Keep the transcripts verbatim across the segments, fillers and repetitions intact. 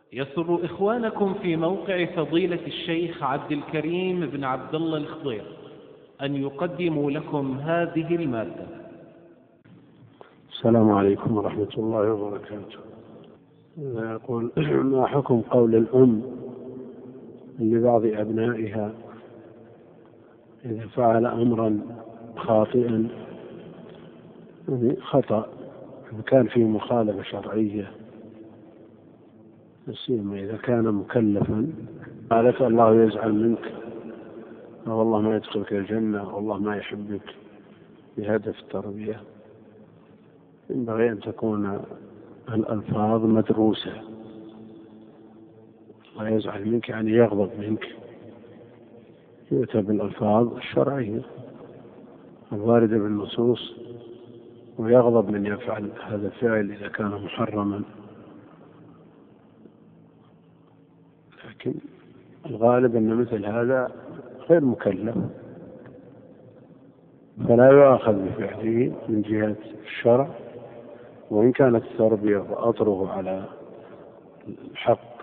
يسر إخوانكم في موقع فضيلة الشيخ عبد الكريم بن عبد الله الخضير أن يقدموا لكم هذه المادة. السلام عليكم ورحمة الله وبركاته. يقول: ما حكم قول الأم لبعض أبنائها إذا فعل أمرا خاطئا، يعني خطأ كان فيه مخالفة شرعية، سيما إذا كان مكلفا، قالت الله يزعل منك، والله ما يدخلك الجنة، والله ما يحبك، بهدف التربية. ينبغي أن تكون الألفاظ مدروسة. الله يزعل منك يعني يغضب منك، يؤتى بالألفاظ الشرعية الواردة بالنصوص، ويغضب من يفعل هذا الفعل إذا كان محرما. لكن الغالب أن مثل هذا غير مكلف، فلا يؤاخذ بفعله من جهة الشرع، وإن كانت التربية وأطره على الحق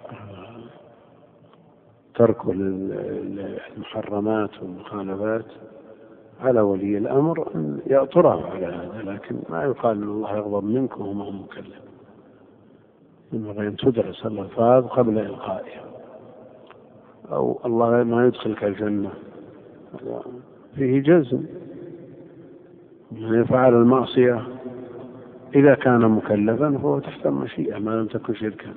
ترك المحرمات والمخالفات، على ولي الأمر أن يأطره على هذا، لكن ما يقال أن الله يغضب منك وهو ما هو مكلف. ينبغي أن تدرس الألفاظ قبل إلقائها. أو الله ما يدخلك الجنة، فيه جزم. من يفعل المعصية إذا كان مكلفا فهو تحت المشيئة ما لم تكن شركا.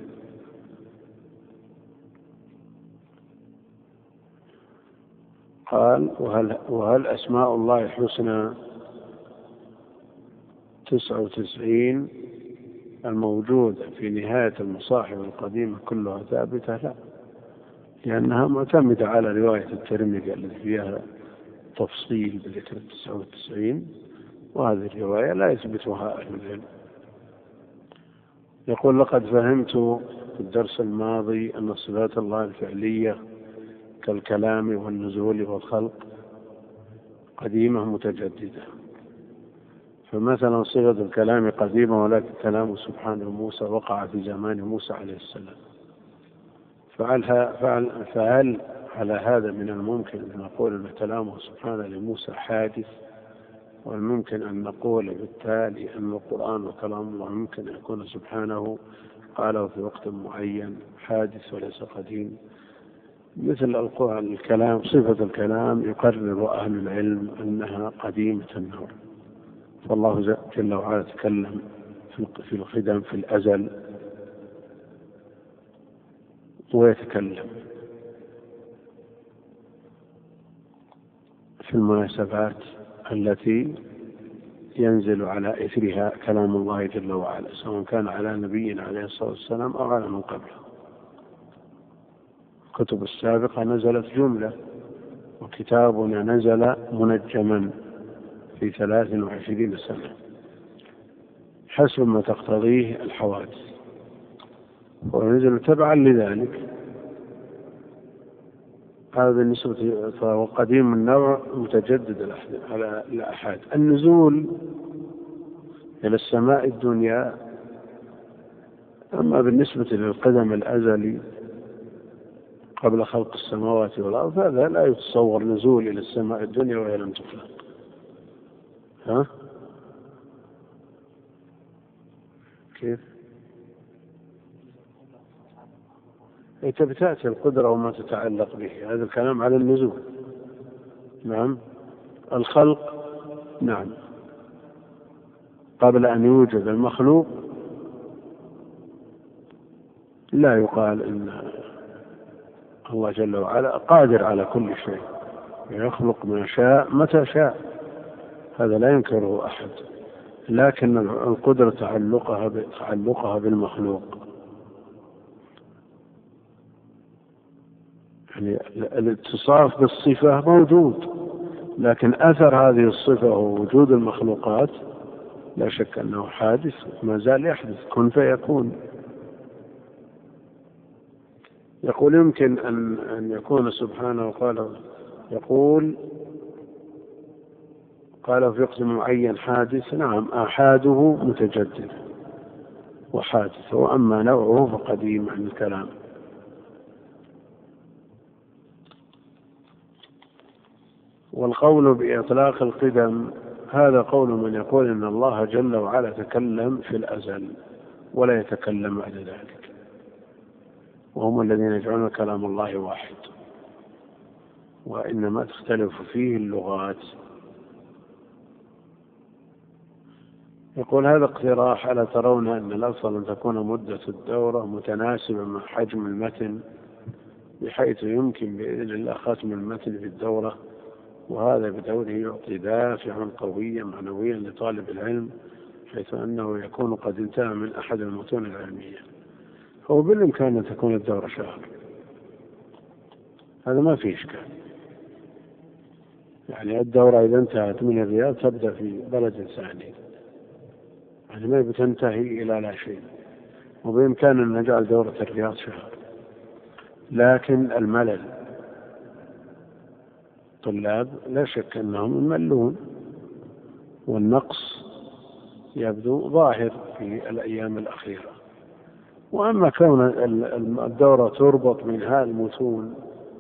قال: وهل, وهل أسماء الله الحسنى تسعة وتسعين الموجودة في نهاية المصاحف القديمة كلها ثابتة؟ لا، لأنها معتمدة على رواية الترمذي التي فيها تفصيل بذكر تسعة وتسعين، وهذه الرواية لا يثبتها أهل العلم. يقول: لقد فهمت في الدرس الماضي أن صفات الله الفعلية كالكلام والنزول والخلق قديمة متجددة، فمثلا صفة الكلام قديمة، ولكن كلام سبحانه موسى وقع في زمان موسى عليه السلام، فهل, فهل على هذا من الممكن أن نقول أن كلامه سبحانه لموسى حادث، والممكن أن نقول بالتالي أن القرآن وكلام الله ممكن أن يكون سبحانه قاله في وقت معين حادث وليس قديم؟ مثل الكلام، صفة الكلام يقرر أهل العلم أنها قديمة النوع، فالله جل وعلا تكلم في القدم في الأزل، ويتكلم في المناسبات التي ينزل على إثرها كلام الله جل وعلا، سواء كان على نبينا عليه الصلاة والسلام أو على من قبله. الكتب السابقة نزلت جملة، وكتابنا نزل منجما في ثلاث وعشرين سنة حسب ما تقتضيه الحوادث، ونزل تبعا لذلك. هذا بالنسبة فهو قديم النوع متجدد على الأحاد. النزول إلى السماء الدنيا، أما بالنسبة للقدم الأزلي قبل خلق السماوات والأرض، هذا لا يتصور نزول إلى السماء الدنيا وهي لم تخلق. ها؟ كيف؟ تأتي القدرة وما تتعلق به، هذا الكلام على النزول. نعم. الخلق، نعم، قبل أن يوجد المخلوق لا يقال إن الله جل وعلا قادر على كل شيء، يخلق ما شاء متى شاء، هذا لا ينكره أحد، لكن القدرة تعلقها تعلقها بالمخلوق. يعني الاتصاف بالصفة موجود، لكن أثر هذه الصفة ووجود المخلوقات لا شك أنه حادث، ما زال يحدث، كن فيكون. يقول: يمكن أن أن يكون سبحانه قال يقول قال في وقت معين حادث. نعم، آحاده متجدد، وحادث، وأما نوعه فقديم عن الكلام. والقول بإطلاق القدم هذا قول من يقول إن الله جل وعلا تكلم في الأزل ولا يتكلم بعد ذلك، وهم الذين يجعلون كلام الله واحد، وإنما تختلف فيه اللغات. يقول هذا اقتراح: ألا ترون أن الأفضل أن تكون مدة الدورة متناسبة مع حجم المتن بحيث يمكن بإذن الله ختم المتن في الدورة، وهذا بدوره يعطي دافعا قويا معنويا لطالب العلم، حيث أنه يكون قد انتهى من أحد المتون العلمية. هو بالإمكان أن تكون الدورة شهر، هذا ما فيه إشكال. يعني الدورة إذا انتهت من الرياض تبدأ في بلد ثاني، يعني ما بتنتهي إلى لا شيء، وبإمكان أن نجعل دورة الرياض شهر. لكن الملل، طلاب لا شك أنهم يملون، والنقص يبدو ظاهر في الأيام الأخيرة. وأما كون الدورة تربط من هالمتون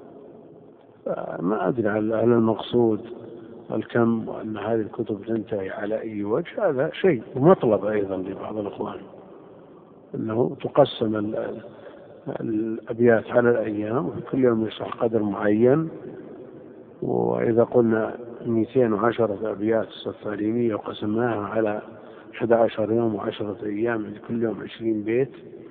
فما أدري على المقصود الكم، وأن هذه الكتب تنتهي على أي وجه، هذا شيء ومطلب أيضا لبعض الأخوان، أنه تقسم الأبيات على الأيام، وكل يوم يشرح قدر معين. وإذا قلنا مئتين وعشرة أبيات السفارينية وقسمناها على أحد عشر يوم وعشرة أيام، لكل يوم عشرين بيت،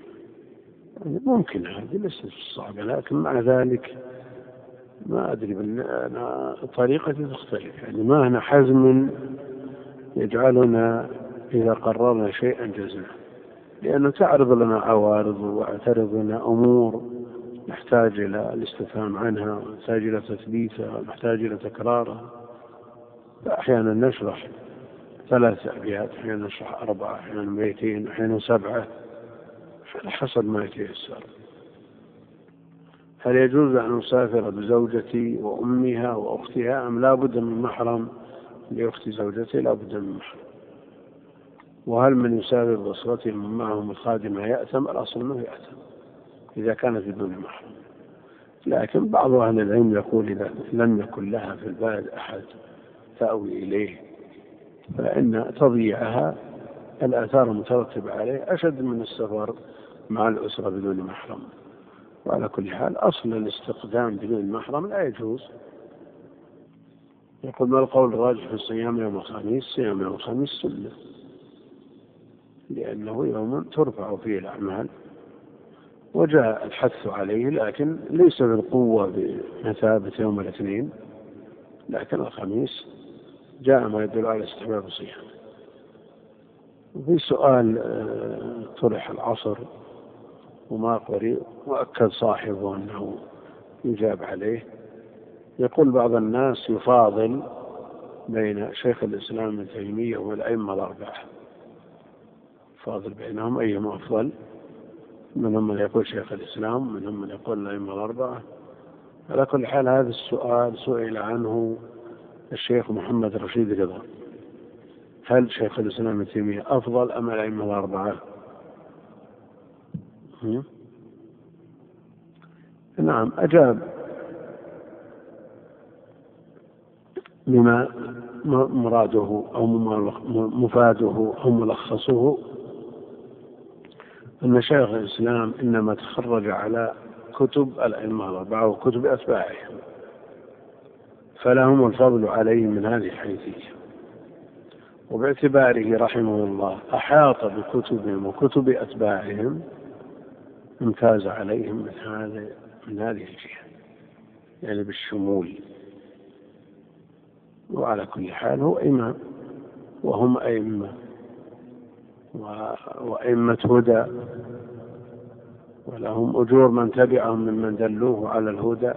ممكن هذه ليست صعبة، لكن مع ذلك ما أدري أنا طريقتي تختلف. يعني ما هنا حزم يجعلنا إذا قررنا شيئا جزنا، لأنه تعرض لنا عوارض وتعرض لنا أمور نحتاج إلى الاستفهام عنها، ونحتاج إلى تثبيتها، ونحتاج إلى تكرارها. فأحيانا نشرح ثلاث أبيات، أحيانا نشرح أربعة، أحيانا مئتين، أحيانا سبعة، على حسب ما يتيسر. هل يجوز أن أسافر بزوجتي وأمها وأختها، أم لا بد من محرم لأخت زوجتي؟ لا بد من محرم. وهل من يسافر بأسرته من معهم الخادمة يأثم؟ الأصل أنه يأثم إذا كانت بدون محرم، لكن بعض أهل العلم يقول إذا لم يكن لها في البلد أحد تأوي إليه فإن تضييعها الآثار المترتبة عليه أشد من السفر مع الأسرة بدون محرم. وعلى كل حال أصل الاستقدام بدون محرم لا يجوز. يقول ما القول الراجح في الصيام يوم الخميس؟ صيام يوم الخميس سنة، لأنه يوم ترفع فيه الأعمال وجاء الحث عليه، لكن ليس بالقوة بمثابة يوم الاثنين، لكن الخميس جاء ما يدل على استحباب الصيام. وفي سؤال طرح العصر وما قرئ وأكد صاحبه أنه يجاب عليه. يقول بعض الناس يفاضل بين شيخ الإسلام ابن تيمية والأئمة الأربعة، فاضل بينهم أيهم أفضل؟ منهم من يقول شيخ الإسلام، منهم من يقول الأئمة الأربعة. على كل حال هذا السؤال سئل عنه الشيخ محمد رشيد رضا: هل شيخ الإسلام ابن تيمية أفضل أم الأئمة الأربعة؟ نعم، أجاب بما مراده أو مفاده أو ملخصه أن شيخ الإسلام إنما تخرج على كتب الأئمة الأربعة وكتب أتباعهم، فلهم الفضل عليه من هذه الحيثية، وباعتباره رحمه الله أحاط بكتبهم وكتب أتباعهم امتاز عليهم من هذه من هذه الجهة، يعني بالشمول. وعلى كل حال هو إمام وهم أئمة وأئمة هدى، ولهم أجور من تبعهم ممن دلوه على الهدى.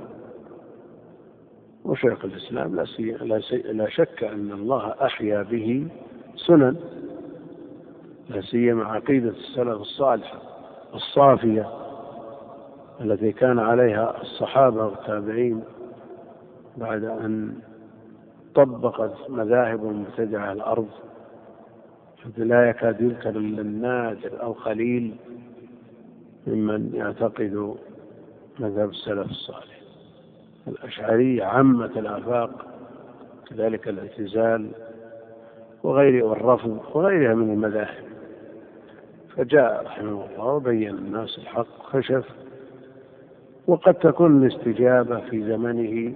وشيخ الإسلام لا, لا شك أن الله أحيا به سنن، لا سيما عقيدة السلف الصالح الصافية التي كان عليها الصحابة والتابعين بعد أن طبقت مذاهب مبتدعة الأرض لا يكاد يذكر إلا النادر أو قليل ممن يعتقد مذهب السلف الصالح. الأشعرية عمت الآفاق، كذلك الاعتزال وغيره والرفض وغيرها من المذاهب. فجاء رحمه الله وبين الناس الحق كشف. وقد تكون الاستجابة في زمنه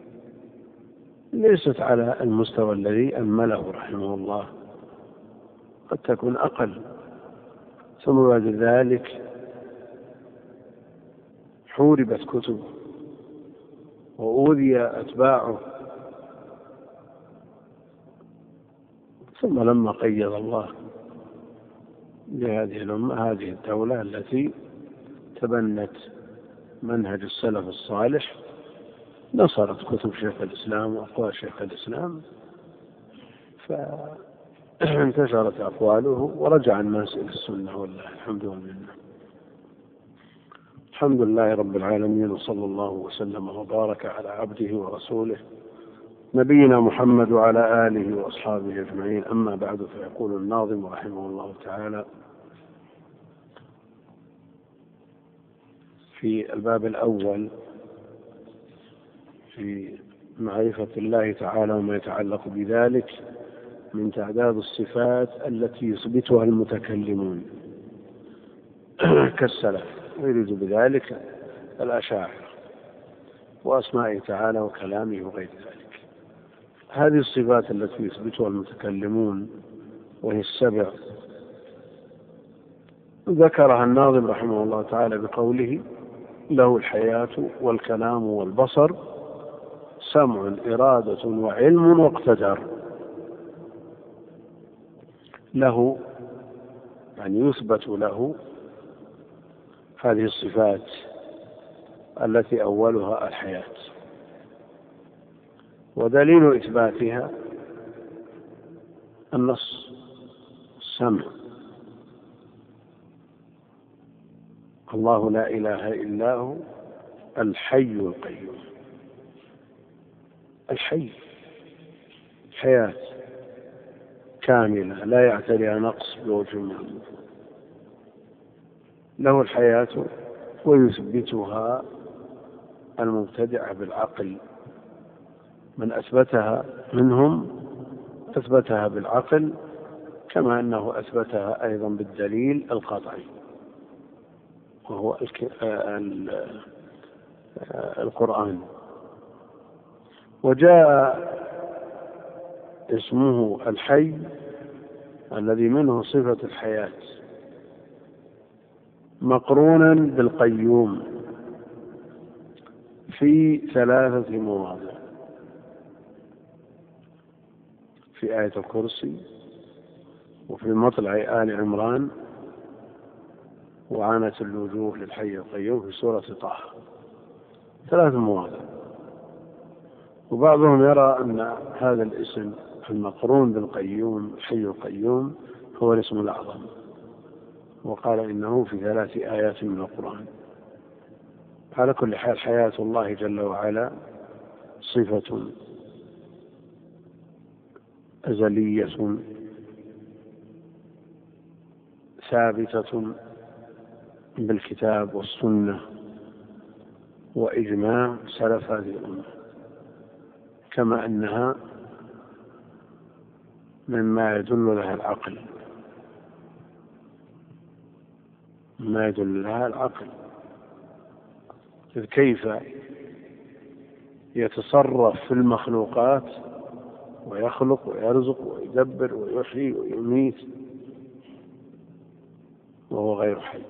ليست على المستوى الذي أمله رحمه الله، قد تكون أقل. ثم بعد ذلك حوربت كتبه وأوذي أتباعه، ثم لما قيض الله لهذه الأمة هذه الدولة التي تبنت منهج السلف الصالح، نصرت كتب شيخ الإسلام وأقوال شيخ الإسلام، فانتشرت أقواله ورجع الناس إلى السنة، والله الحمد والمنة. الحمد لله رب العالمين، وصلى الله وسلم وبارك على عبده ورسوله نبينا محمد وعلى آله وأصحابه أجمعين. أما بعد، فيقول الناظم رحمه الله تعالى في الباب الأول في معرفة الله تعالى وما يتعلق بذلك من تعداد الصفات التي يثبتها المتكلمون كالسلف، ويريد بذلك الأشاعرة وأسمائه تعالى وكلامه وغير ذلك. هذه الصفات التي يثبتها المتكلمون وهي السبع ذكرها الناظم رحمه الله تعالى بقوله: له الحياة والكلام والبصر، سمع إرادة وعلم واقتدر. له يعني يثبت له هذه الصفات التي أولها الحياة، ودليل إثباتها النص السمع. الله لا إله إلا هو الحي القيوم. الحي حياة كاملة لا يعتريها نقص بوجه منه. له الحياة ويثبتها المبتدعة بالعقل، من أثبتها منهم أثبتها بالعقل، كما أنه أثبتها أيضا بالدليل القطعي وهو القرآن. وجاء اسمه الحي الذي منه صفة الحياة مقرونا بالقيوم في ثلاثة مواضع: في آية الكرسي، وفي مطلع آل عمران، وعانت الوجوه للحي القيوم في سورة طه. ثلاث مواضع. وبعضهم يرى أن هذا الاسم المقرون بالقيوم الحي القيوم هو الاسم الأعظم، وقال إنه في ثلاث آيات من القرآن. على كل حال، حياة الله جل وعلا صفة أزلية ثابتة بالكتاب والسنة وإجماع سلف هذه الأمة، كما أنها مما يدل لها العقل مما يدل لها العقل كيف يتصرف في المخلوقات ويخلق ويرزق ويدبر ويحيي ويميت وهو غير حي.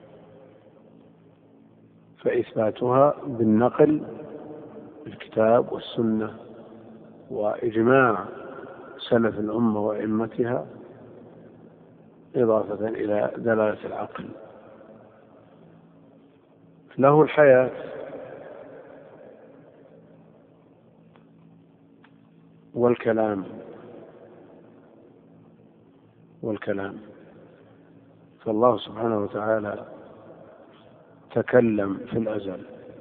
فإثباتها بالنقل الكتاب والسنة وإجماع سلف الأمة وأئمتها، إضافة إلى دلالة العقل. له الحياة والكلام والكلام فالله سبحانه وتعالى تكلم في الأزل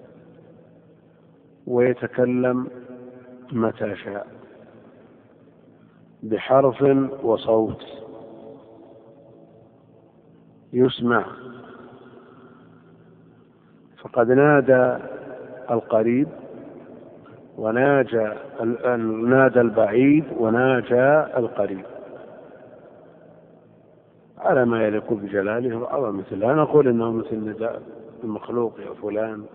ويتكلم متى شاء بحرف وصوت يسمع. فقد نادى القريب وناجى نادى البعيد وناجى القريب على ما يليق بجلاله وعظمته. لا نقول انه مثل نداء المخلوق يا فلان،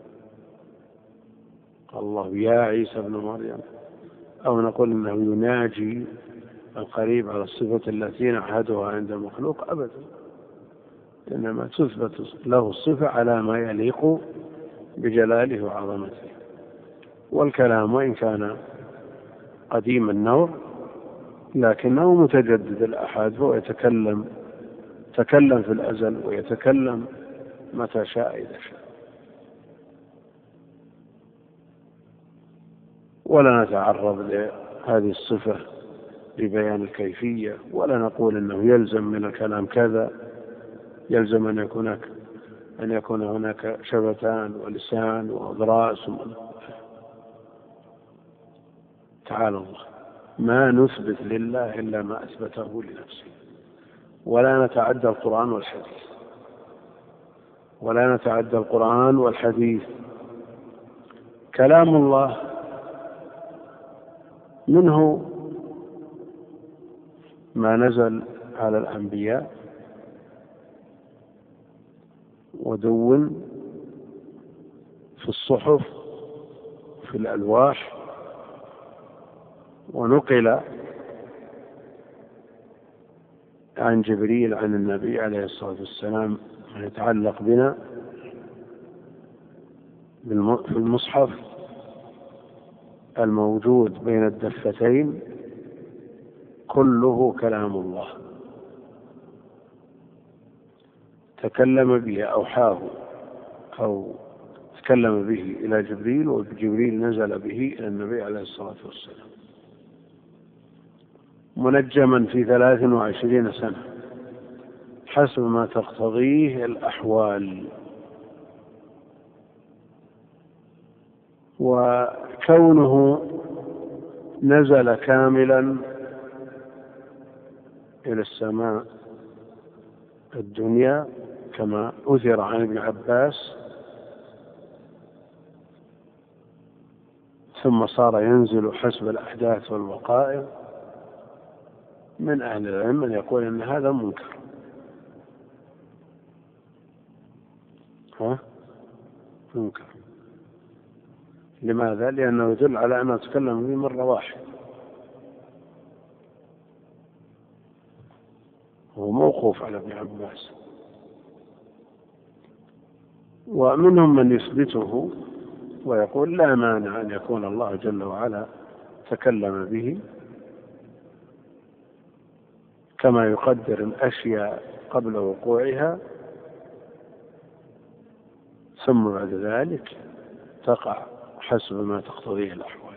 قال الله يا عيسى ابن مريم، او نقول انه يناجي القريب على الصفة التي نعهدها عند المخلوق ابدا، انما تثبت له الصفة على ما يليق بجلاله وعظمته. والكلام وإن كان قديم النوع لكنه متجدد الآحاد، فهو يتكلم تكلم في الأزل ويتكلم متى شاء إذا شاء. ولا نتعرض لهذه الصفة لبيان الكيفية، ولا نقول إنه يلزم من الكلام كذا، يلزم أن يكون أن يكون هناك شفتان ولسان وأضراس. تعالى الله، ما نثبت لله إلا ما أثبته لنفسه، ولا نتعدى القرآن والحديث ولا نتعدى القرآن والحديث. كلام الله منه ما نزل على الأنبياء ودون في الصحف في الألواح، ونقل عن جبريل عن النبي عليه الصلاة والسلام ما يتعلق بنا في المصحف الموجود بين الدفتين كله كلام الله تكلم به، أوحاه أو تكلم به إلى جبريل، وجبريل نزل به إلى النبي عليه الصلاة والسلام منجما في ثلاث وعشرين سنة حسب ما تقتضيه الأحوال. وكونه نزل كاملا إلى السماء الدنيا كما أثر عن ابن عباس، ثم صار ينزل حسب الأحداث والوقائع، من أهل العلم من يقول أن هذا منكر. ها؟ منكر. لماذا؟ لأنه يدل على أنه تكلم به مرة واحدة، هو موقوف على ابن عباس. ومنهم من يثبته ويقول لا مانع أن يكون الله جل وعلا تكلم به، كما يقدر الأشياء قبل وقوعها ثم بعد ذلك تقع حسب ما تقتضيه الأحوال.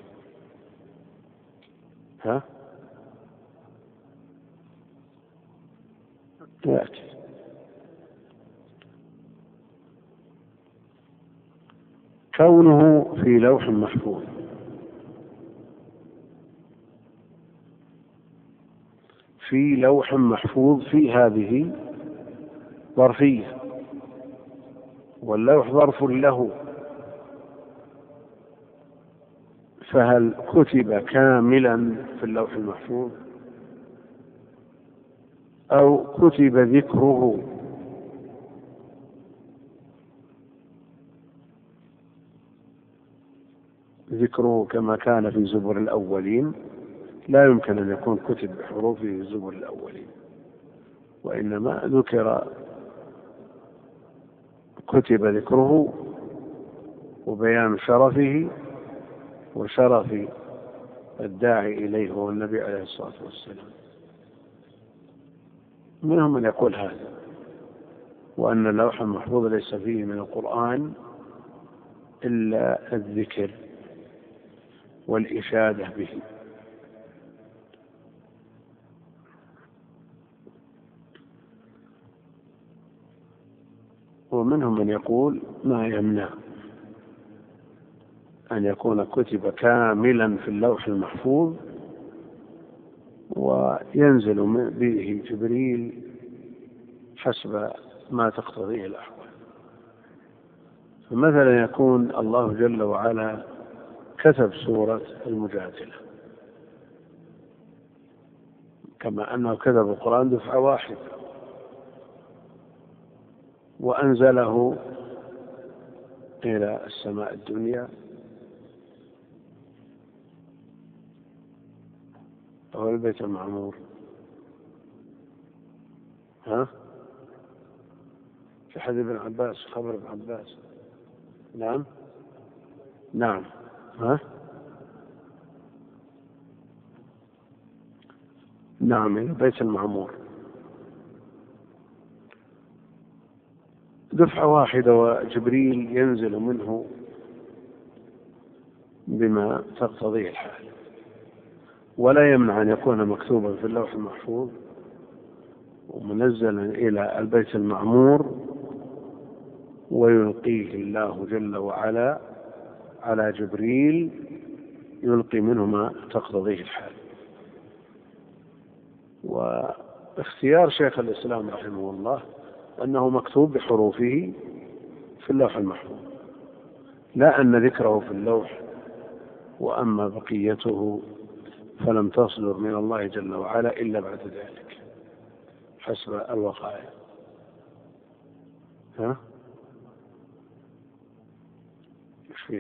ها؟ يأتي كونه في لوح محفوظ. في لوح محفوظ، في هذه ظرفية، واللوح ظرف له، فهل كتب كاملا في اللوح المحفوظ أو كتب ذكره؟ ذكره كما كان في زبر الأولين، لا يمكن أن يكون كتب بحروفه في زبر الأولين، وإنما ذكر كتب ذكره وبيان شرفه وشرف الداعي إليه هو النبي عليه الصلاة والسلام. منهم من يقول هذا، وأن اللوح المحفوظ ليس فيه من القرآن إلا الذكر والإشادة به. ومنهم من يقول ما يمنع أن يكون كتب كاملا في اللوح المحفوظ وينزل به جبريل حسب ما تقتضيه الأحوال. فمثلا يكون الله جل وعلا كتب سورة المجادلة كما أنه كتب القرآن دفعة واحدة وأنزله إلى السماء الدنيا أو البيت المعمور. ها؟ في حديث ابن عباس، خبر ابن عباس. نعم نعم. ها؟ نعم، إلى البيت المعمور دفعة واحدة، وجبريل ينزل منه بما تقتضيه الحال، ولا يمنع أن يكون مكتوبا في اللوح المحفوظ ومنزلا إلى البيت المعمور ويلقيه الله جل وعلا على جبريل يلقي منه ما تقتضيه الحال. واختيار شيخ الإسلام رحمه الله أنه مكتوب بحروفه في اللوح المحفوظ، لا أن ذكره في اللوح وأما بقيته فلم تصدر من الله جل وعلا إلا بعد ذلك حسب الوقائع. ها؟ ايش فيه؟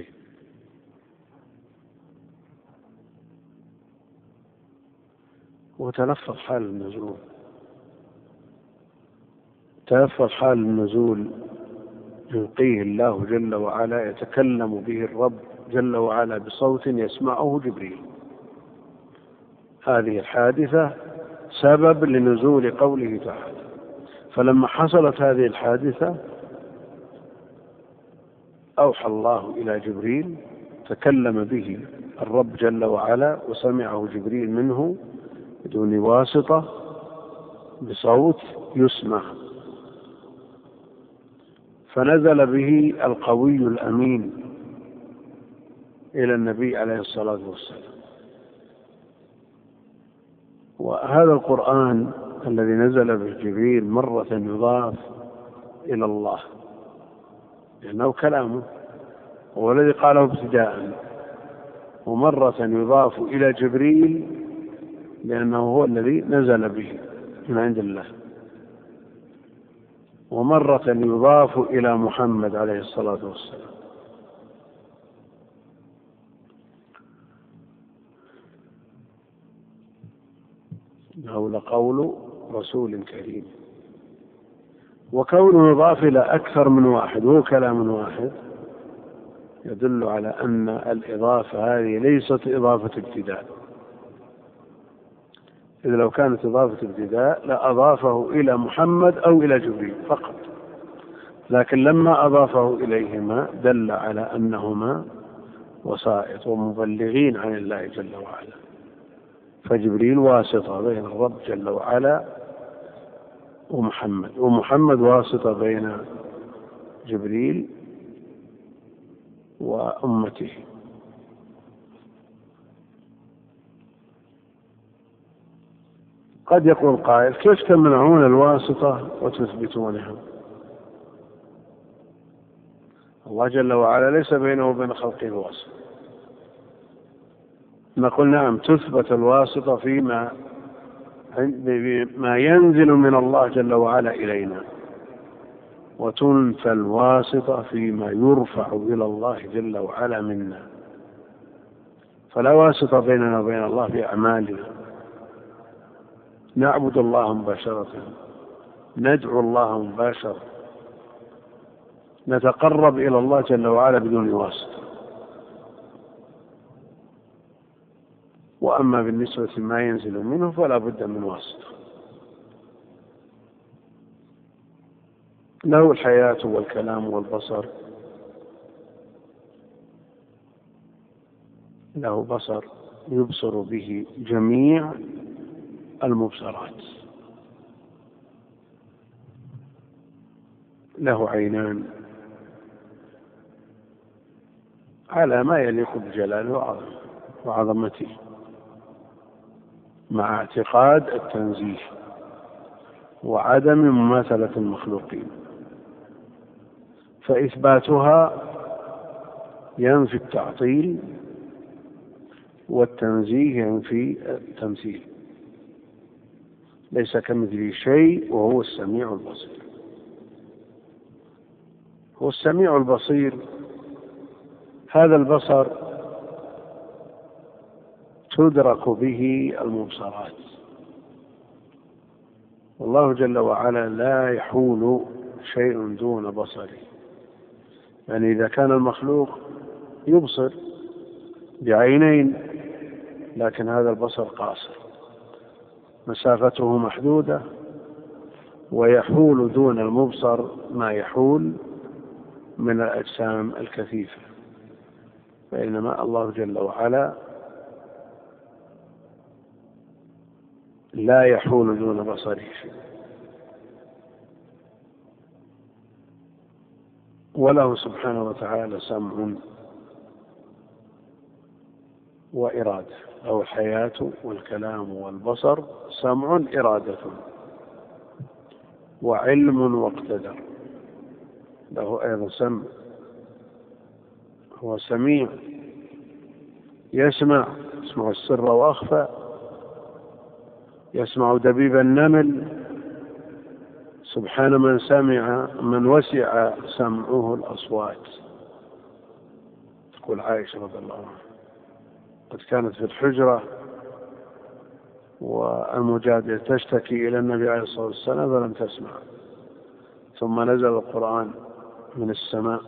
وتلفظ حال النزول، تلفظ حال النزول يلقيه الله جل وعلا، يتكلم به الرب جل وعلا بصوت يسمعه جبريل. هذه الحادثة سبب لنزول قوله تعالى. فلما حصلت هذه الحادثة أوحى الله إلى جبريل، تكلم به الرب جل وعلا وسمعه جبريل منه بدون واسطة بصوت يسمع، فنزل به القوي الأمين إلى النبي عليه الصلاة والسلام. وهذا القرآن الذي نزل به جبريل مرة يضاف إلى الله لأنه كلامه هو الذي قاله ابتداء، ومرة يضاف إلى جبريل لأنه هو الذي نزل به من عند الله، ومرة يضاف إلى محمد عليه الصلاة والسلام. إنه لقول رسول كريم. وكونه يضاف إلى أكثر من واحد وهو كلام واحد يدل على أن الإضافة هذه ليست إضافة ابتداء، إذا لو كانت إضافة ابتداء لأضافه إلى محمد أو إلى جبريل فقط، لكن لما أضافه إليهما دل على أنهما وسائط ومبلغين عن الله جل وعلا، فجبريل واسطة بين الرب جل وعلا ومحمد، ومحمد واسطة بين جبريل وأمته. قد يقول قائل: كيف تمنعون الواسطة وتثبتونها؟ الله جل وعلا ليس بينه وبين خلقه واسطة. نقول: نعم، تثبت الواسطة فيما ما ينزل من الله جل وعلا إلينا، وتنفى الواسطة فيما يرفع إلى الله جل وعلا منا. فلا واسطة بيننا وبين الله في أعمالنا، نعبد الله مباشرة، ندعو الله مباشرة، نتقرب إلى الله جل وعلا بدون واسطة. وأما بالنسبة ما ينزل منه فلا بد من واسطة. له الحياة والكلام والبصر، له بصر يبصر به جميع المبصرات، له عينان على ما يليق بجلاله وعظمته، مع اعتقاد التنزيه وعدم مماثلة المخلوقين، فإثباتها ينفي التعطيل، والتنزيه ينفي التمثيل. ليس كمثله شيء وهو السميع البصير. هو السميع البصير، هذا البصر تدرك به المبصرات، والله جل وعلا لا يحول شيء دون بصره. يعني إذا كان المخلوق يبصر بعينين، لكن هذا البصر قاصر، مسافته محدودة، ويحول دون المبصر ما يحول من الأجسام الكثيفة، بينما الله جل وعلا لا يحول دون بصره شيء. وله سبحانه وتعالى سمع وإرادة، أو الحياة والكلام والبصر سمع إرادة وعلم واقتدر. له أيضا سمع، هو سميع، يسمع يسمع السر وأخفى، يسمع دبيب النمل. سبحان من سمع من وسع سمعه الأصوات. تقول عائشة رضي الله عنها قد كانت في الحجرة والمجادلة تشتكي إلى النبي عليه الصلاة والسلام فلم تسمع، ثم نزل القرآن من السماء.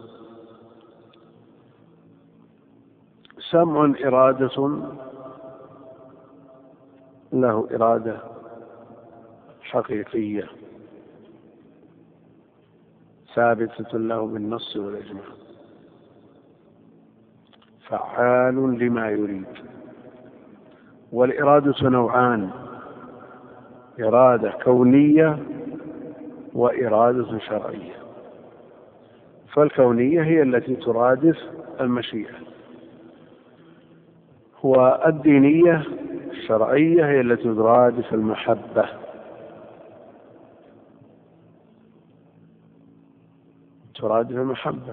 سمع إرادة، له إرادة حقيقية ثابتة له بالنص والإجماع، فعال لما يريد. والإرادة نوعان: إرادة كونية وإرادة شرعية. فالكونية هي التي ترادف المشيئة، والدينية الشرعية هي التي ترادف المحبة. ترادف المحبة.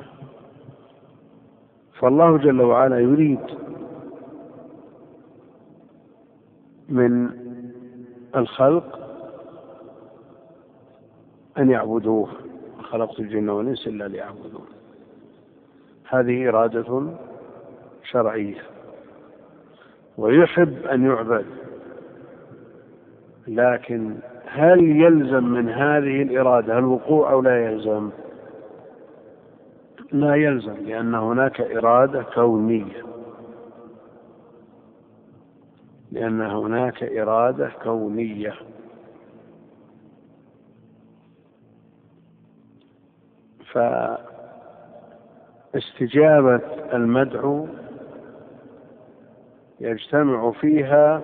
فالله جل وعلا يريد من الخلق أن يعبدوه، خلقت الجن والإنس إلا ليعبدون. هذه إرادة شرعية، ويحب أن يعبد، لكن هل يلزم من هذه الإرادة الوقوع أو لا يلزم؟ لا يلزم، لأن هناك إرادة كونية لأن هناك إرادة كونية. فاستجابة المدعو يجتمع فيها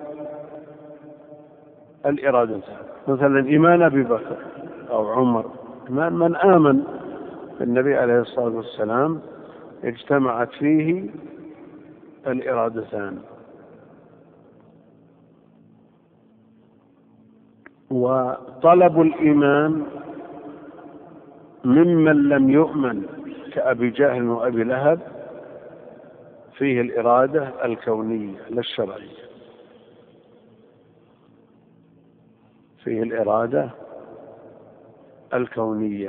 الإرادتان. مثلا إيمان أبي بكر أو عمر، إيمان من آمن بالنبي عليه الصلاة والسلام، اجتمعت فيه الإرادتان. وطلب الإيمان ممن لم يؤمن كأبي جهل وأبي لهب فيه الإرادة الكونية لا الشرعية، فيه الإرادة الكونية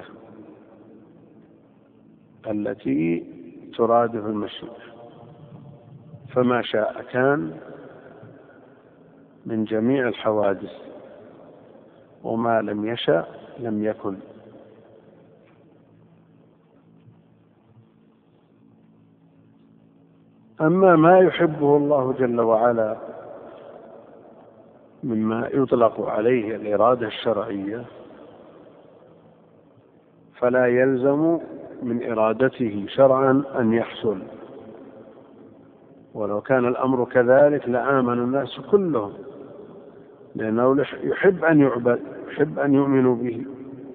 التي ترادف المشيئة، فما شاء كان من جميع الحوادث، وما لم يشأ لم يكن. أما ما يحبه الله جل وعلا مما يطلق عليه الإرادة الشرعية فلا يلزم من إرادته شرعا أن يحصل، ولو كان الأمر كذلك لآمن الناس كلهم، لأنه يحب أن يعبد، يحب أن يؤمنوا به.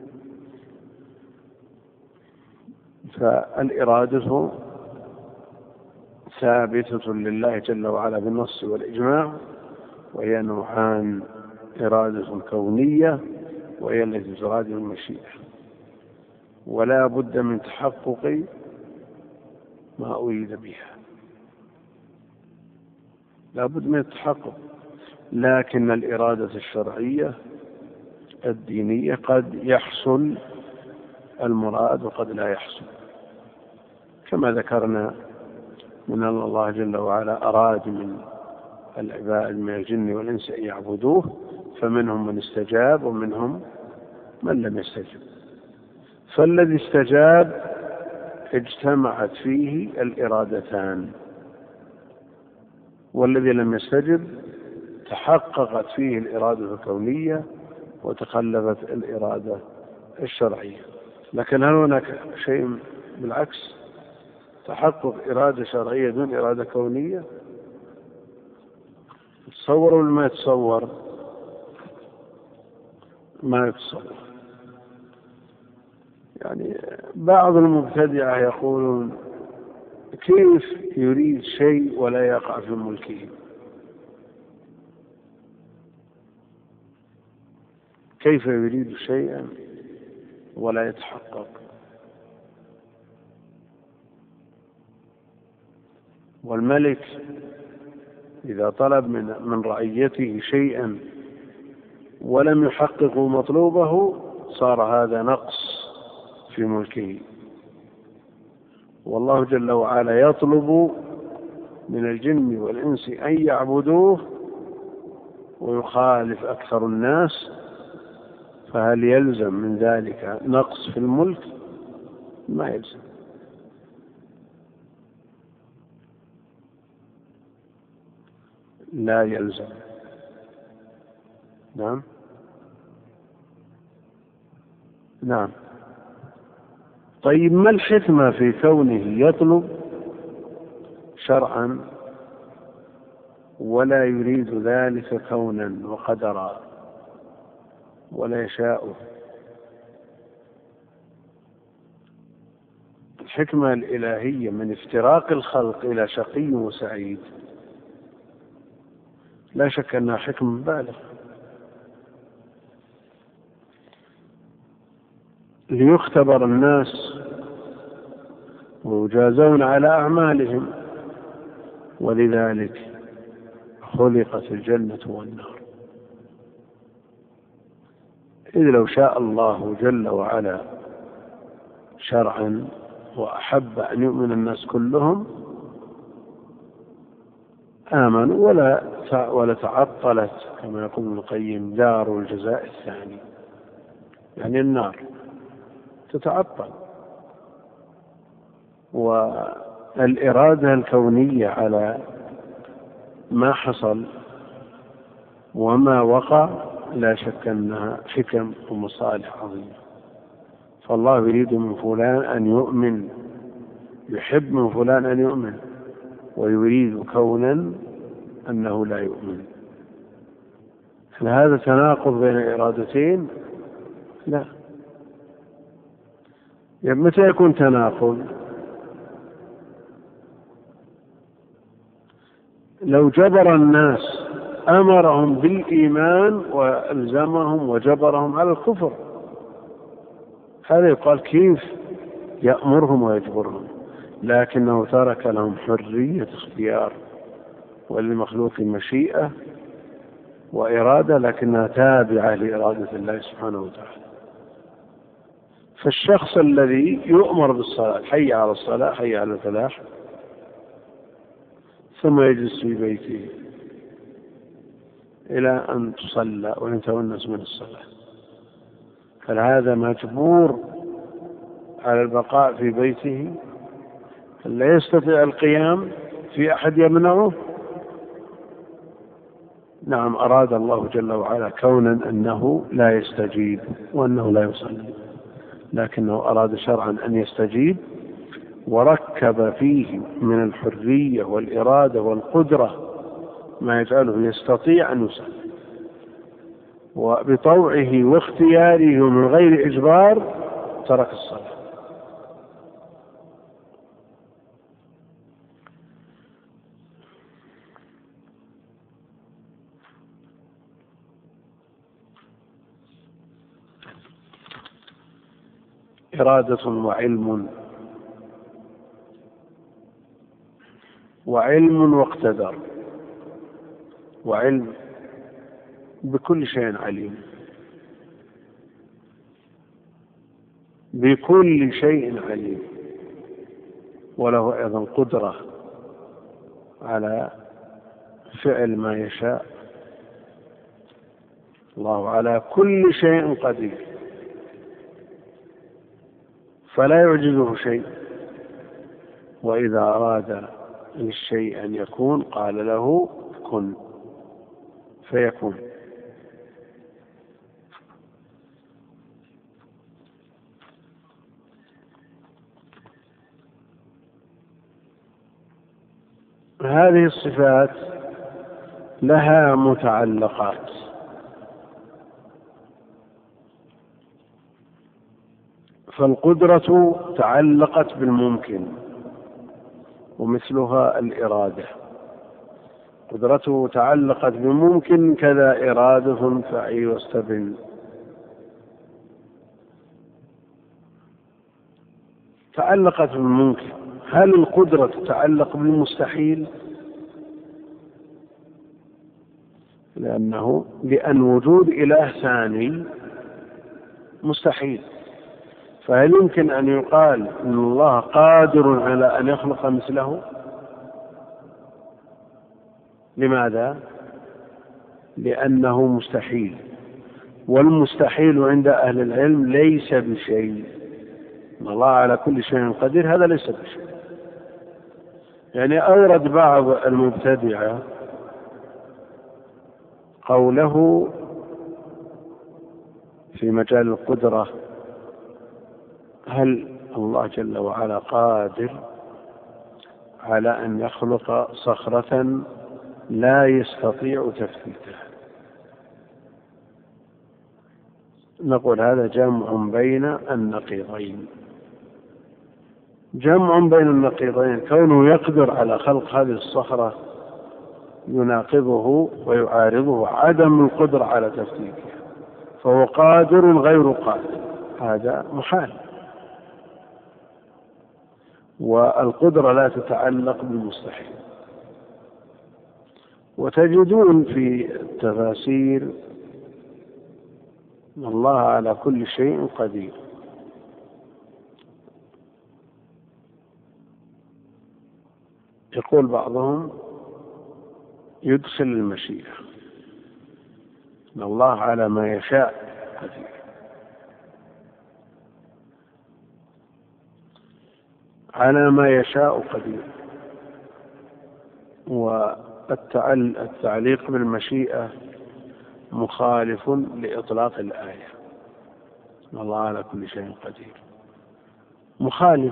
فالإرادة ثابتة لله جل وعلا بالنص والإجماع، وهي نوعان: إرادة كونية وهي التي تراد المشيئة، ولا بد من تحقق ما أريد بها، لا بد من التحقق. لكن الإرادة الشرعية الدينية قد يحصل المراد وقد لا يحصل، كما ذكرنا من أن الله جل وعلا أراد من العباد من الجن والإنس أن يعبدوه، فمنهم من استجاب ومنهم من لم يستجب. فالذي استجاب اجتمعت فيه الإرادتان، والذي لم يستجب تحققت فيه الإرادة الكونية وتخلفت الإرادة الشرعية. لكن هل هناك شيء بالعكس، تحقق إرادة شرعية دون إرادة كونية؟ تصور ولا ما يتصور؟ ما يتصور. يعني بعض المبتدعة يقولون كيف يريد شيء ولا يقع في ملكه؟ كيف يريد شيئا ولا يتحقق؟ والملك إذا طلب من من رعيته شيئا ولم يحققوا مطلوبه صار هذا نقص في ملكه. والله جل وعلا يطلب من الجن والإنس أن يعبدوه ويخالف أكثر الناس، فهل يلزم من ذلك نقص في الملك؟ ما يلزم. لا يلزم. نعم نعم. طيب ما الحكمة في كونه يطلب شرعا ولا يريد ذلك كونا وقدرا ولا يشاء؟ الحكمة الإلهية من افتراق الخلق إلى شقي وسعيد لا شك أنها حكمة بالغة، ليختبر الناس ويجازون على أعمالهم، ولذلك خلقت الجنة والنار. إذ لو شاء الله جل وعلا شرعا وأحب أن يؤمن الناس كلهم آمنوا ولا ولا تعطلت كما يقول ابن القيم دار الجزاء الثاني، يعني النار تتعطل. والإرادة الكونية على ما حصل وما وقع لا شك أنها حكم ومصالح عظيمة. فالله يريد من فلان أن يؤمن، يحب من فلان أن يؤمن، ويريد كونا أنه لا يؤمن. هل هذا تناقض بين الإرادتين؟ لا. يعني متى يكون تناقض؟ لو جبر الناس أمرهم بالإيمان وألزمهم وجبرهم على الكفر، هذا يقال كيف يأمرهم ويجبرهم، لكنه ترك لهم حرية اختيار، وللمخلوق مشيئة وإرادة لكنها تابعة لإرادة الله سبحانه وتعالى. فالشخص الذي يؤمر بالصلاة، حي على الصلاة حي على الفلاح، ثم يجلس في بيته إلى أن تصلى وينتهي الناس من الصلاة، هل هذا مجبور على البقاء في بيته؟ هل لا يستطيع القيام؟ في أحد يمنعه؟ نعم، أراد الله جل وعلا كونا أنه لا يستجيب وأنه لا يصلي، لكنه أراد شرعا أن يستجيب، وركب فيه من الحرية والإرادة والقدرة ما يجعله يستطيع أن يصلي، وبطوعه واختياره ومن غير إجبار ترك الصلاة. إرادة وعلم، وعلم واقتدر، وعلم بكل شيء عليم، بكل شيء عليم، وله أيضا قدرة على فعل ما يشاء. الله على كل شيء قدير، فلا يعجزه شيء، وإذا أراد للشيء أن يكون قال له كن فيكون. هذه الصفات لها متعلقات، فالقدرة تعلقت بالممكن ومثلها الإرادة، قدرته تعلقت بممكن كذا إرادة فعي واستبن. تعلقت بالممكن. هل القدرة تتعلق بالمستحيل؟ لأنه لأن وجود إله ثاني مستحيل، فهل يمكن أن يقال أن الله قادر على أن يخلق مثله؟ لماذا؟ لأنه مستحيل، والمستحيل عند أهل العلم ليس بشيء. الله على كل شيء قدير، هذا ليس بشيء. يعني أورد بعض المبتدعة قوله في مجال القدرة: هل الله جل وعلا قادر على أن يخلق صخرة لا يستطيع تفتيتها؟ نقول هذا جمع بين النقيضين. جمع بين النقيضين، كونه يقدر على خلق هذه الصخرة يناقضه ويعارضه عدم القدرة على تفتيتها، فهو قادر غير قادر، هذا محال. والقدرة لا تتعلق بالمستحيل. وتجدون في التفاسير أن الله على كل شيء قدير. يقول بعضهم يدخل المشيئة، أن الله على ما يشاء قدير. على ما يشاء قدير. والتعليق بالمشيئة مخالف لإطلاق الآية، الله على كل شيء قدير، مخالف.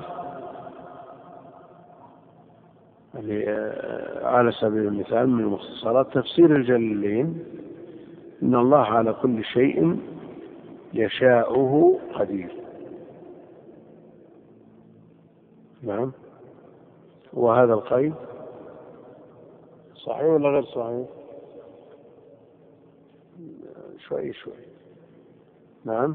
على سبيل المثال من المختصرات تفسير الجليلين: إن الله على كل شيء يشاؤه قدير. نعم. وهذا القيد صحيح ولا غير صحيح؟ شوي شوي. نعم.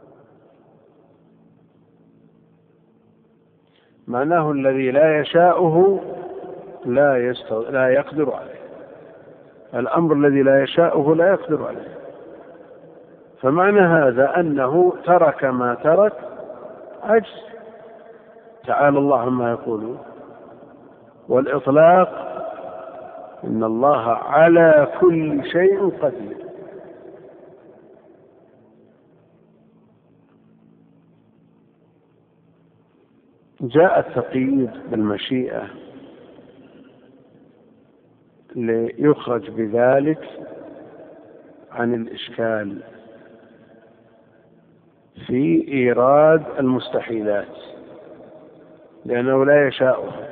معناه الذي لا يشاؤه لا يستو... لا يقدر عليه. الأمر الذي لا يشاؤه لا يقدر عليه. فمعنى هذا أنه ترك ما ترك عجز، تعالى الله عما يقولون. والإطلاق إن الله على كل شيء قدير. جاء التقييد بالمشيئة ليخرج بذلك عن الإشكال في إيراد المستحيلات، لأنه لا يشاؤها.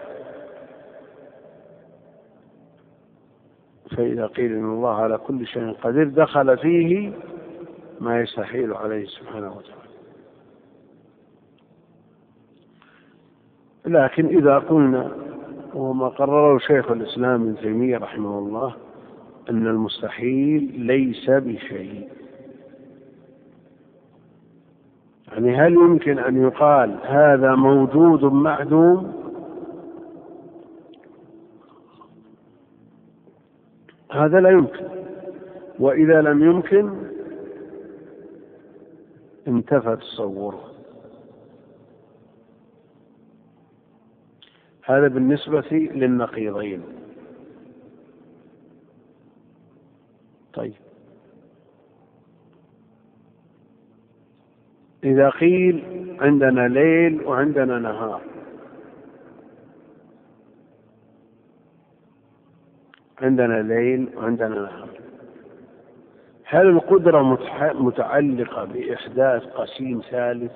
فإذا قيل إن الله على كل شيء قدير دخل فيه ما يستحيل عليه سبحانه وتعالى. لكن إذا قلنا، وما قرره شيخ الإسلام ابن تيمية رحمه الله، أن المستحيل ليس بشيء، يعني هل يمكن أن يقال هذا موجود معدوم؟ هذا لا يمكن. وإذا لم يمكن انتفى تصوره. هذا بالنسبة للنقيضين. طيب، إذا قيل عندنا ليل وعندنا نهار، عندنا ليل وعندنا نهار، هل القدرة متعلقة بإحداث قسيم ثالث؟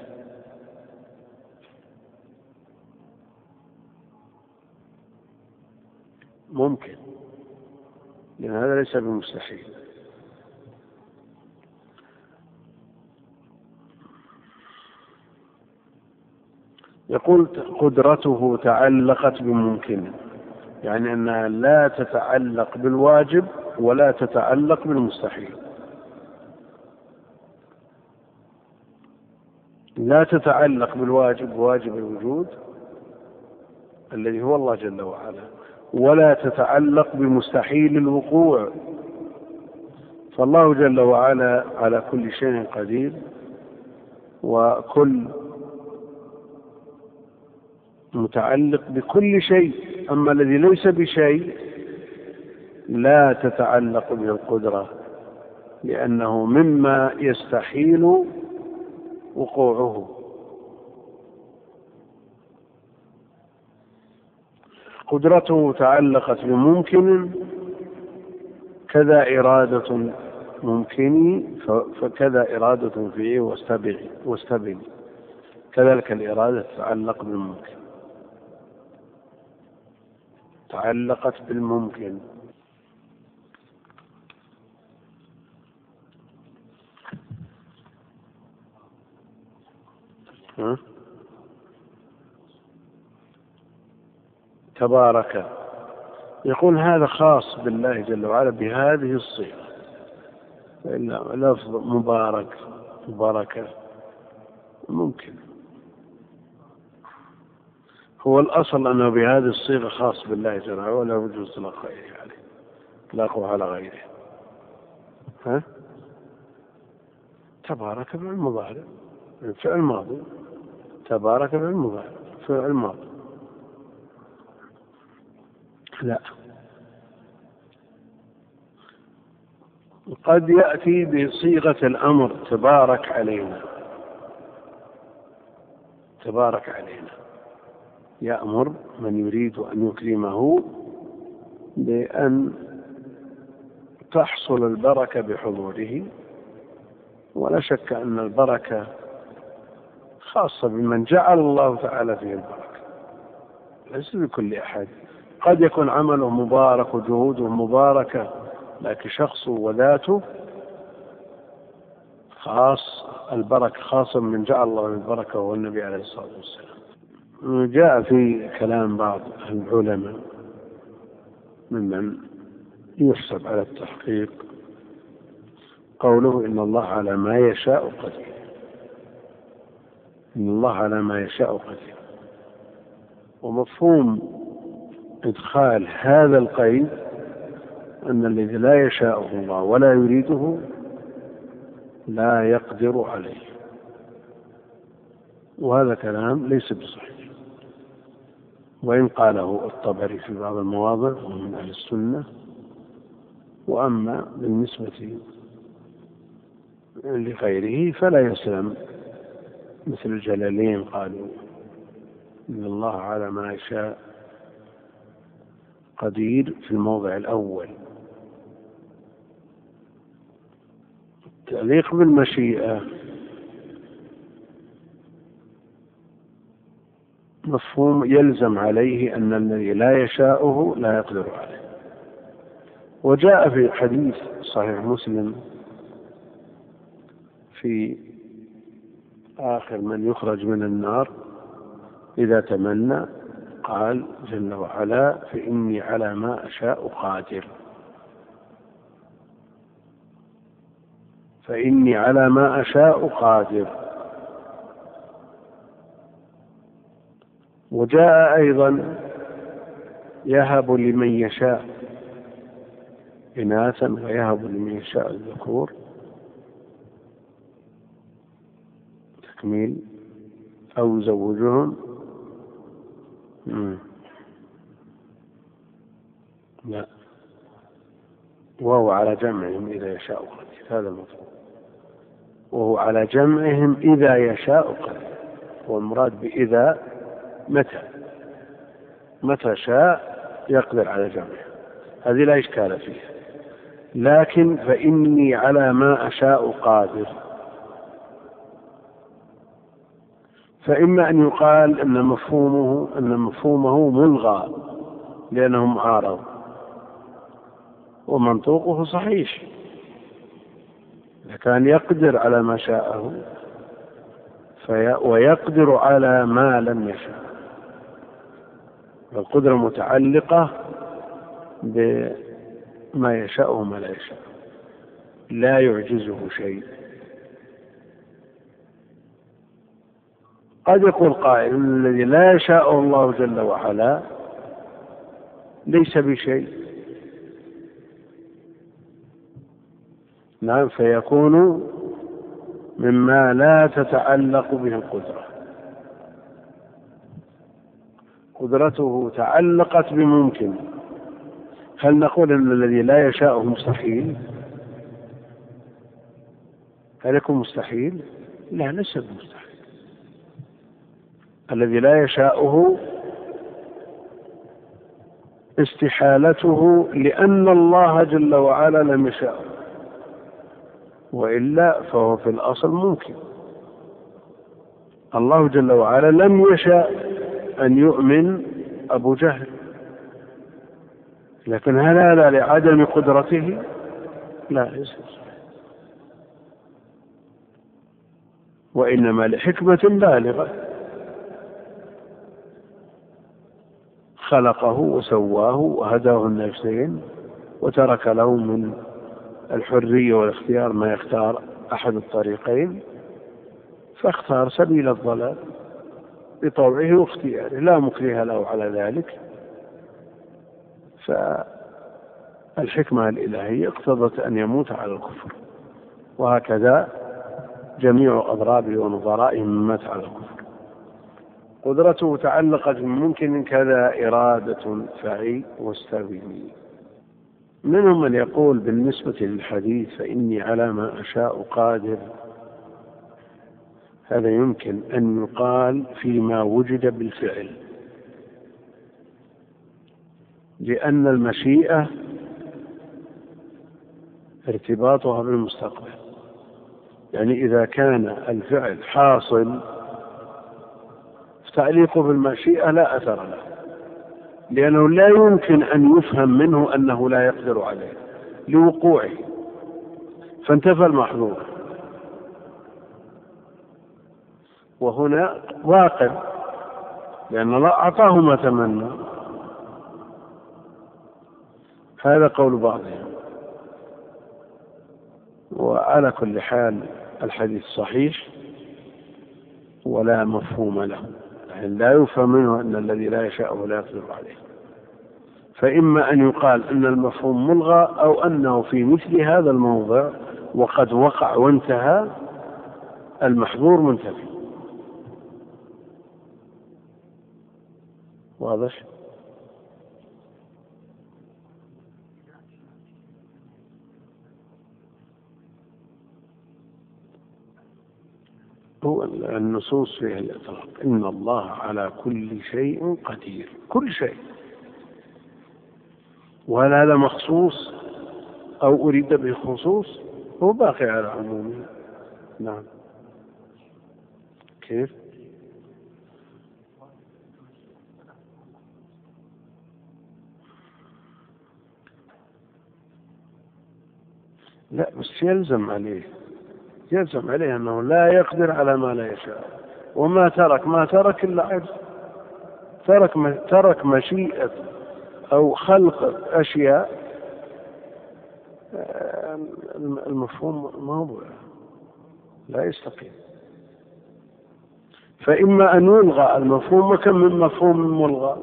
ممكن، لأن هذا ليس بمستحيل. يقول قدرته تعلقت بممكن، يعني أنها لا تتعلق بالواجب ولا تتعلق بالمستحيل. لا تتعلق بالواجب، واجب الوجود الذي هو الله جل وعلا، ولا تتعلق بمستحيل الوقوع، فالله جل وعلا على كل شيء قدير، وكل متعلق بكل شيء. أما الذي ليس بشيء لا تتعلق به القدرة، لأنه مما يستحيل وقوعه. قدرته تعلقت بممكن، كذا إرادة ممكن، فكذا إرادة فيه واستبعي، كذلك الإرادة تتعلق بالممكن، تعلقت بالممكن. ها؟ تبارك، يقول هذا خاص بالله جل وعلا بهذه الصيغة، إلا لفظ مبارك مباركة ممكن. هو الأصل أنه بهذه الصيغة خاص بالله جل وعلا، ولا يجوز إطلاق غيره عليه، إطلاقه على غيره. ها؟ تبارك بالمضارع، فعل ماضي، تبارك بالمضارع، فعل ماضي. لا، قد يأتي بصيغة الأمر تبارك علينا، تبارك علينا، يأمر من يريد أن يكرمه بأن تحصل البركة بحضوره. ولا شك أن البركة خاصة بمن جعل الله تعالى فيه البركة، ليس بكل أحد. قد يكون عمله مبارك وجهوده مباركة، لكن شخصه وذاته خاص، البركة خاصة من جعل الله البركة وهو النبي عليه الصلاة والسلام. جاء في كلام بعض العلماء ممن يحسب على التحقيق قوله إن الله على ما يشاء قدير، إن الله على ما يشاء قدير. ومفهوم إدخال هذا القيد أن الذي لا يشاءه الله ولا يريده لا يقدر عليه، وهذا كلام ليس بصحيح، وإن قاله الطبري في بعض المواضع ومن أهل السنة. وأما بالنسبة لغيره فلا يسلم، مثل الجلالين قالوا إن الله على ما يشاء قدير في الموضع الأول. التعليق بالمشيئة مفهوم يلزم عليه أن الذي لا يشاءه لا يقدر عليه. وجاء في حديث صحيح مسلم في آخر من يخرج من النار إذا تمنى قال جل وعلا فإني على ما أشاء قادر، فإني على ما أشاء قادر. وجاء أيضا يهب لمن يشاء إناثا ويهب لمن يشاء الذكور، تكميل، أو يزوجهم. لا، وهو على جمعهم إذا يشاء قدير، هذا المطلوب، وهو على جمعهم إذا يشاء قدير، والمراد بإذا متى متى شاء يقدر على جمعهم، هذه لا إشكال فيها. لكن فإني على ما أشاء قادر، فإما أن يقال أن مفهومه أن مفهومه ملغى لأنه معارض، ومنطوقه صحيح، إذا كان يقدر على ما شاءه في ويقدر على ما لم يشاء، القدرة متعلقة بما يشاء وما لا يشاء، لا يعجزه شيء. قد يقول قائل الذي لا يشاء الله جل وعلا ليس بشيء، نعم، فيكون مما لا تتعلق به القدرة، قدرته تعلقت بممكن. هل نقول أن الذي لا يشاءه مستحيل؟ هل يكون مستحيل؟ لا، ليس مستحيل. الذي لا يشاءه استحالته لأن الله جل وعلا لم يشاءه، وإلا فهو في الأصل ممكن. الله جل وعلا لم يشاء أن يؤمن أبو جهل، لكن هل هذا لعدم قدرته؟ لا، ليس، وإنما لحكمة بالغة، خلقه وسواه وهداه النفسين وترك له من الحرية والاختيار ما يختار أحد الطريقين، فاختار سبيل الضلال بطوعه واختياره، لا مكره له على ذلك. فالحكمة الإلهية اقتضت أن يموت على الكفر، وهكذا جميع أضرابه ونظرائه من مات على الكفر. قدرته تعلقت بممكن كذا إرادة فعي واستوي. منهم من يقول بالنسبة للحديث فإني على ما أشاء قادر، هذا يمكن أن يقال فيما وجد بالفعل، لأن المشيئة ارتباطها بالمستقبل، يعني إذا كان الفعل حاصل تعليقه بالمشيئة لا أثر له، لأنه لا يمكن أن يفهم منه أنه لا يقدر عليه لوقوعه، فانتفى المحظور. وهنا واقع لأن الله أعطاه ما تمنى. هذا قول بعضهم. وعلى كل حال الحديث صحيح ولا مفهوم له، يعني لا يفهم منه أن الذي لا يشاء لا يقدر عليه. فإما أن يقال أن المفهوم ملغى، أو أنه في مثل هذا الموضع وقد وقع وانتهى المحظور منتفي. واضح؟ هو النصوص فيها الإطلاق، إن الله على كل شيء قدير، كل شيء، وهل هذا مخصوص أو أريد به خصوص؟ هو باقي على عمومه. نعم. كيف؟ لا، بس يلزم عليه يلزم عليه أنه لا يقدر على ما لا يشاء، وما ترك ما ترك إلا عجز، ترك ترك مشيئة أو خلق أشياء. المفهوم موضوع لا يستقيم. فإما أن يلغى المفهوم، وكم من مفهوم ملغى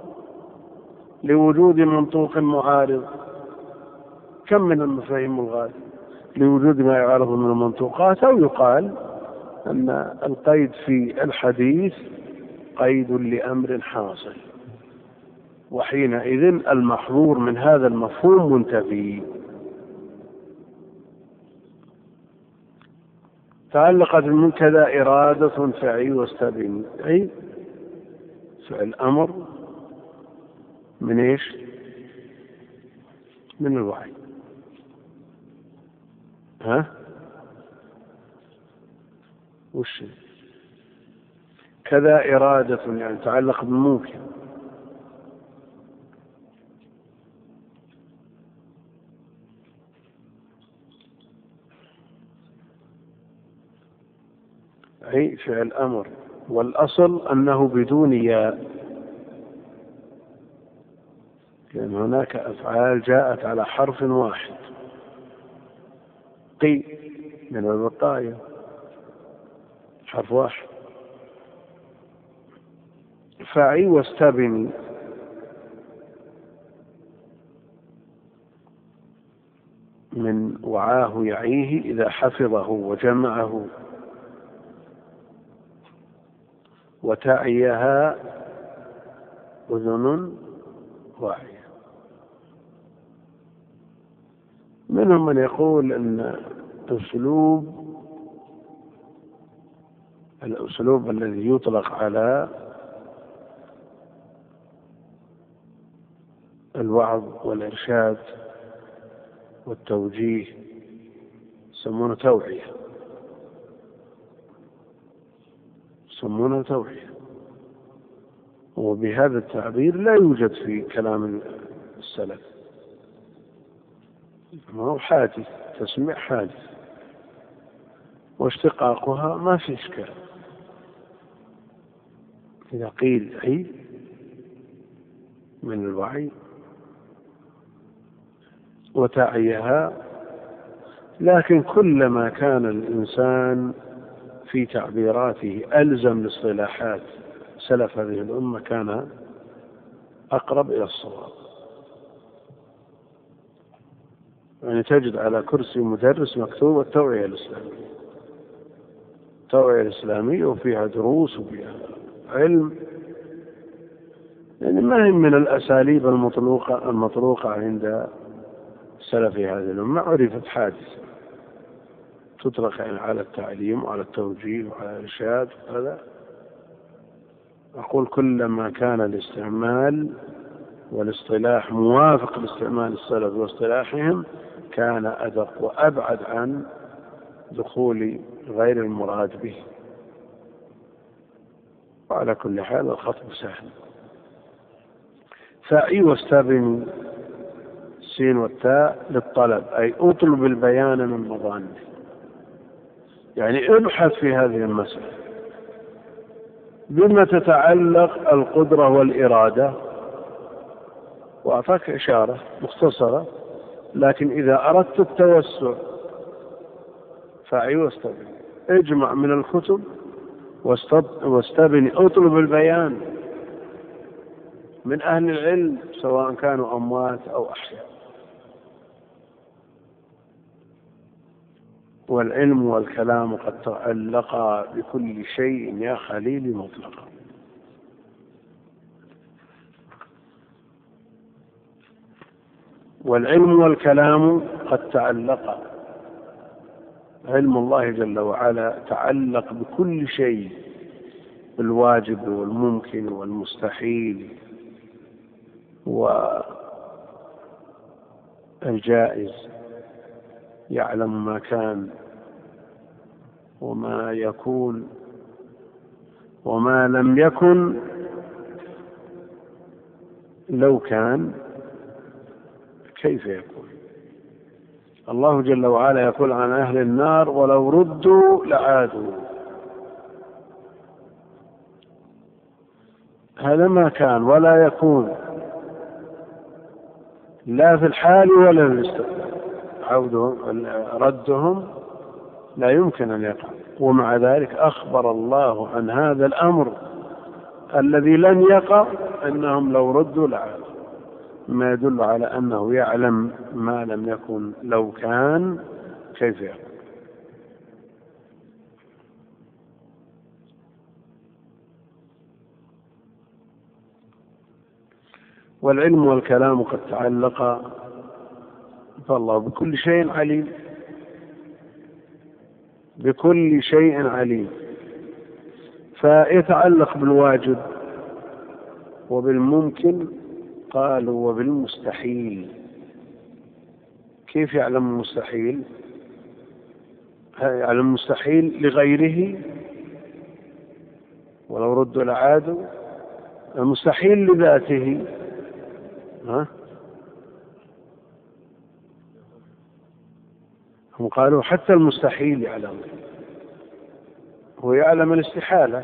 لوجود منطوق معارض، كم من المفاهيم ملغاة لوجود ما يعارض من المنطوقات. أو يقال أن القيد في الحديث قيد لأمر حاصل، وحينئذ المحظور من هذا المفهوم منتفي. تعلقت من كذا إرادة فعي واستبين، أي فعل أمر من إيش؟ من الوعي. ها وش كذا إرادة يعني تعلق بالممكن. أي فعل أمر، والأصل أنه بدون ياء، لأن هناك أفعال جاءت على حرف واحد، قي من البقايا حرف واحد. فعي واستبني من وعاه يعيه إذا حفظه وجمعه، وتعيها أذن واعية. منهم من يقول أن الأسلوب الأسلوب الذي يطلق على الوعظ والإرشاد والتوجيه يسمونه توعية، يسمونه توعية، وبهذا التعبير لا يوجد في كلام السلف، ما هو حادث، تسميع حادث، واشتقاقها ما في إشكال. إذا قيل عي من الوعي وتعيها، لكن كلما كان الإنسان في تعبيراته ألزم لاصطلاحات سلف هذه الأمة كان أقرب إلى الصواب. يعني تجد على كرسي مدرس مكتوب التوعية الإسلامية، التوعية الإسلامية وفيها دروس وفيها علم، يعني ما هي من الأساليب المطلوقة المطروقة عند سلف هذه الأمة، عرفت حادثة تطلق يعني على التعليم وعلى التوجيه وعلى الإرشاد. هذا أقول كلما كان الاستعمال والاصطلاح موافق لاستعمال السلف واصطلاحهم كان أدق وأبعد عن دخول غير المراد به. وعلى كل حال الخطب سهل. فعي واستبني السين والتاء للطلب، أي أطلب البيان من مظانه، يعني ابحث في هذه المسألة بما تتعلق القدرة والإرادة، وأعطاك إشارة مختصرة، لكن إذا أردت التوسع فعي واستبني، اجمع من الكتب واستبني، اطلب البيان من أهل العلم سواء كانوا أموات أو أحياء. والعلم والكلام قد تعلقا بكل شيء يا خليلي مطلقا. والعلم والكلام قد تعلقا، علم الله جل وعلا تعلق بكل شيء، بالواجب والممكن والمستحيل والجائز، يعلم ما كان وما يكون وما لم يكن لو كان كيف يكون. الله جل وعلا يقول عن أهل النار ولو ردوا لعادوا، هذا ما كان ولا يكون لا في الحال ولا في الاستقبال، عودهم ردهم لا يمكن أن يقع. ومع ذلك أخبر الله عن هذا الأمر الذي لن يقع أنهم لو ردوا لعادوا، ما يدل على أنه يعلم ما لم يكن لو كان كيف يقع. والعلم والكلام قد تعلق، فالله بكل شيء عليم، بكل شيء عليم، فيتعلق بالواجب وبالممكن، قالوا وبالمستحيل. كيف يعلم المستحيل؟ يعلم المستحيل لغيره ولو ردوا لعادوا، المستحيل لذاته. ها؟ هم قالوا حتى المستحيل يعلم، هو يعلم الاستحالة،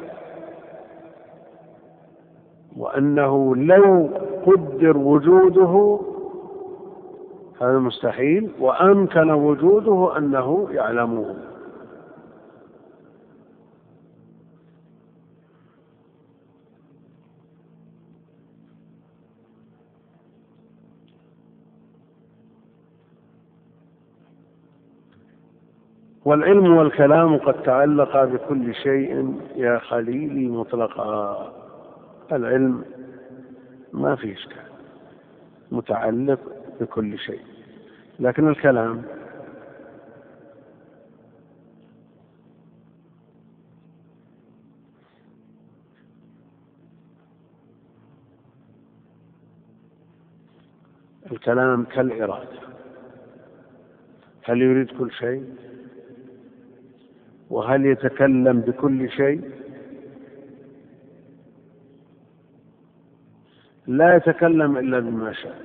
وأنه لو قدر وجوده هذا مستحيل وأمكن وجوده أنه يعلمه. والعلم والكلام قد تعلق بكل شيء يا خليلي مطلقا. العلم ما فيه إشكال، متعلق بكل شيء، لكن الكلام الكلام كالإرادة، هل يريد كل شيء؟ وهل يتكلم بكل شيء؟ لا يتكلم إلا بما شاء.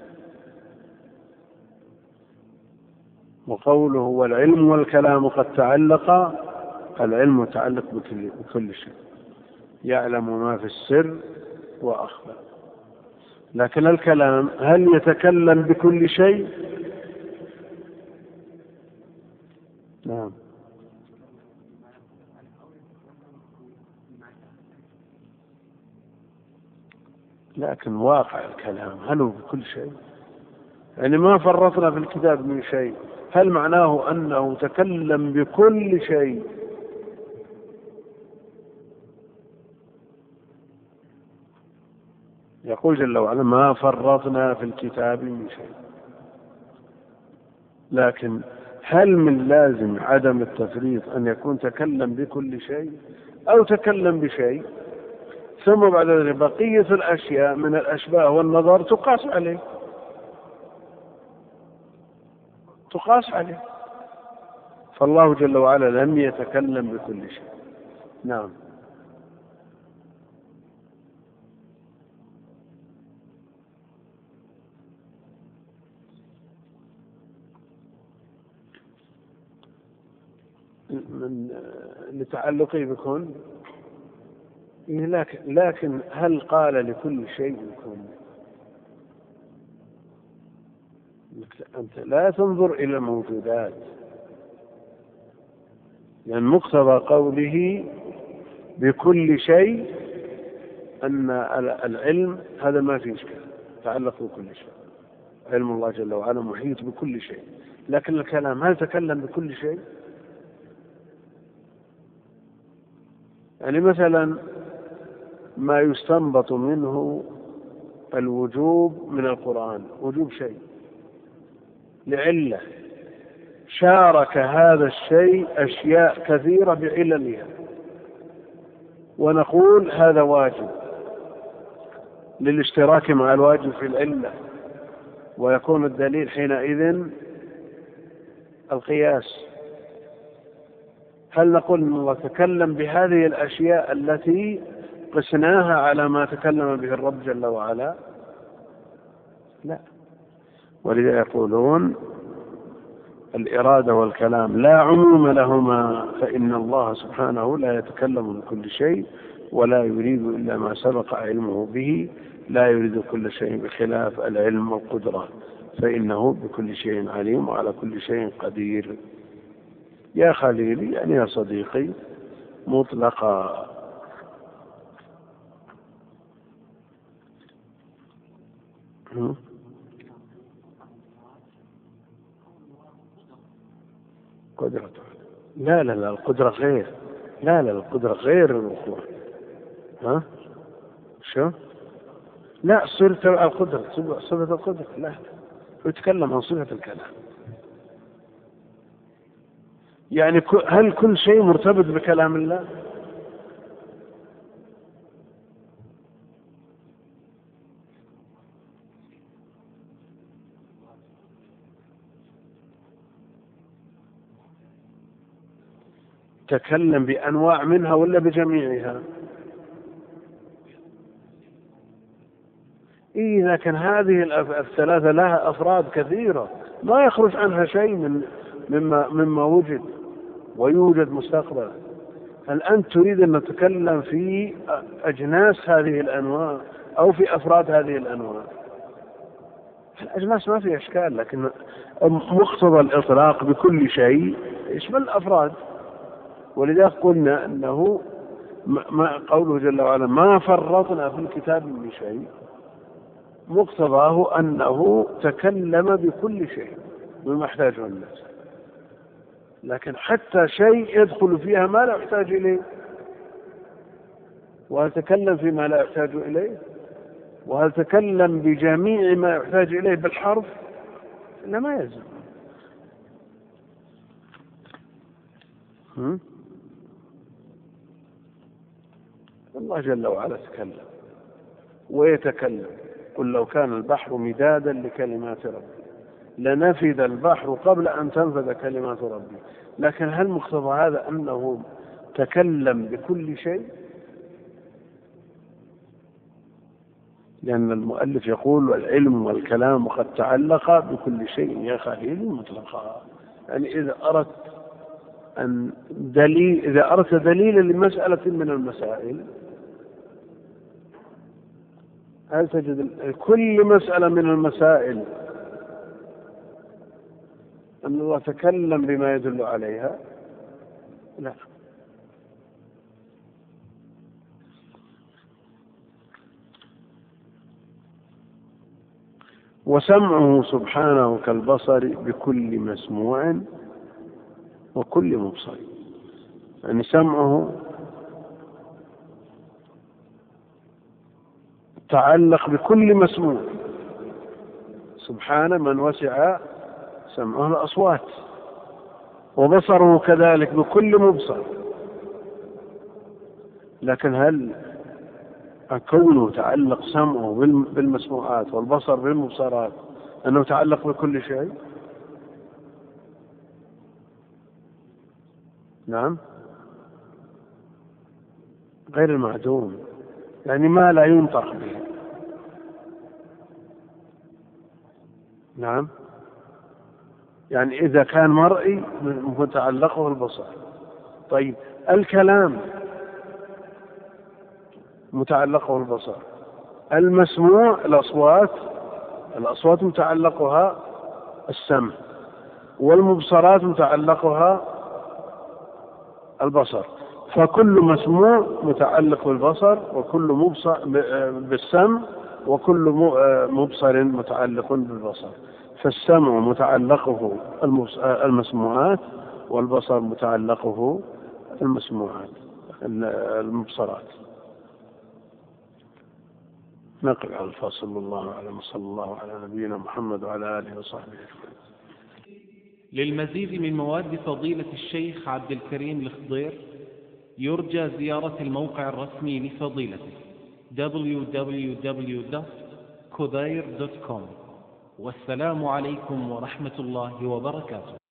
وقوله والعلم والكلام قد تعلق، العلم متعلق بكل شيء، يعلم ما في السر وأخفى. لكن الكلام هل يتكلم بكل شيء؟ نعم. لكن واقع الكلام هل هو بكل شيء؟ يعني ما فرطنا في الكتاب من شيء، هل معناه أنه تكلم بكل شيء؟ يقول جل وعلا ما فرطنا في الكتاب من شيء. لكن هل من لازم عدم التفريط أن يكون تكلم بكل شيء أو تكلم بشيء ثم بعد ذلك بقية الأشياء من الأشباه والنظر تقاس عليه تقاس عليه فالله جل وعلا لم يتكلم بكل شيء. نعم. من لتعلقه بكون، لكن, لكن هل قال لكل شيء كن؟ أنت لا تنظر إلى الموجودات، لأن يعني مقتضى قوله بكل شيء أن العلم هذا ما فيه إشكال، تعلق بكل شيء، علم الله جل وعلا محيط بكل شيء. لكن الكلام هل تكلم بكل شيء؟ يعني مثلا ما يستنبط منه الوجوب من القرآن وجوب شيء لعلة شارك هذا الشيء أشياء كثيرة بعللها، ونقول هذا واجب للاشتراك مع الواجب في العلة، ويكون الدليل حينئذ القياس. هل نقول أن الله تكلم بهذه الأشياء التي قسناها على ما تكلم به الرب جل وعلا؟ لا. ولذا يقولون الإرادة والكلام لا عموم لهما، فإن الله سبحانه لا يتكلم بكل شيء ولا يريد إلا ما سبق علمه به، لا يريد كل شيء بخلاف العلم والقدرة، فإنه بكل شيء عليم وعلى كل شيء قدير. يا خليلي يعني يا صديقي مطلقا. قدرة لا لا لا القدرة غير لا لا القدرة غير الوقوع. ها شو لا صفة القدرة صفة القدرة لا يتكلم عن صفة الكلام. يعني هل كل شيء مرتبط بكلام الله؟ تكلم بأنواع منها ولا بجميعها؟ إيه لكن هذه الثلاثة لها أفراد كثيرة ما يخرج عنها شيء من مما مما وجد ويوجد مستقبلا. هل أنت تريد أن نتكلم في أجناس هذه الأنواع أو في أفراد هذه الأنواع؟ الأجناس ما في إشكال، لكن مقتضى الإطلاق بكل شيء يشمل الأفراد. ولذلك قلنا أنه ما قوله جل وعلا ما فرطنا في الكتاب من شيء، مقتضاه أنه تكلم بكل شيء مما يحتاجه الناس، لكن حتى شيء يدخل فيها ما لا يحتاج إليه، وهل تكلم فيما لا يحتاج إليه؟ وهل تكلم بجميع ما يحتاج إليه بالحرف؟ لا ما يلزم. الله جل وعلا تكلم ويتكلم. قل لو كان البحر مدادا لكلمات ربي لنفد البحر قبل أن تنفذ كلمات ربي. لكن هل مقتضى هذا أنه تكلم بكل شيء؟ لأن المؤلف يقول والعلم والكلام قد تعلق بكل شيء يا خليل مطلقا. يعني إذا أردت أن دليل إذا أردت دليلا لمسألة من المسائل، هل تجد كل مسألة من المسائل أن الله تكلم بما يدل عليها؟ لا. وسمعه سبحانه كالبصر بكل مسموع وكل مبصر. يعني سمعه تعلق بكل مسموع، سبحان من وسع سمعه الأصوات، وبصره كذلك بكل مبصر. لكن هل كونه تعلق سمعه بالمسموعات والبصر بالمبصرات أنه تعلق بكل شيء؟ نعم غير المعدوم، يعني ما لا ينطق به. نعم يعني إذا كان مرئي متعلقه البصر. طيب الكلام متعلقه البصر، المسموع الأصوات الأصوات متعلقها السمع، والمبصرات متعلقها البصر. فكل مسموع متعلق بالبصر، وكل مبصر بالسمع، وكل مبصر متعلق بالبصر. فالسمع متعلقه المسموعات، والبصر متعلقه المسموعات المبصرات. نقل على الفاصل. الله أعلم، صلى الله على نبينا محمد وعلى آله وصحبه أجمعين. للمزيد من مواد فضيلة الشيخ عبد الكريم الخضير يرجى زيارة الموقع الرسمي لفضيلته دبليو دبليو دبليو دوت خضير دوت كوم. والسلام عليكم ورحمة الله وبركاته.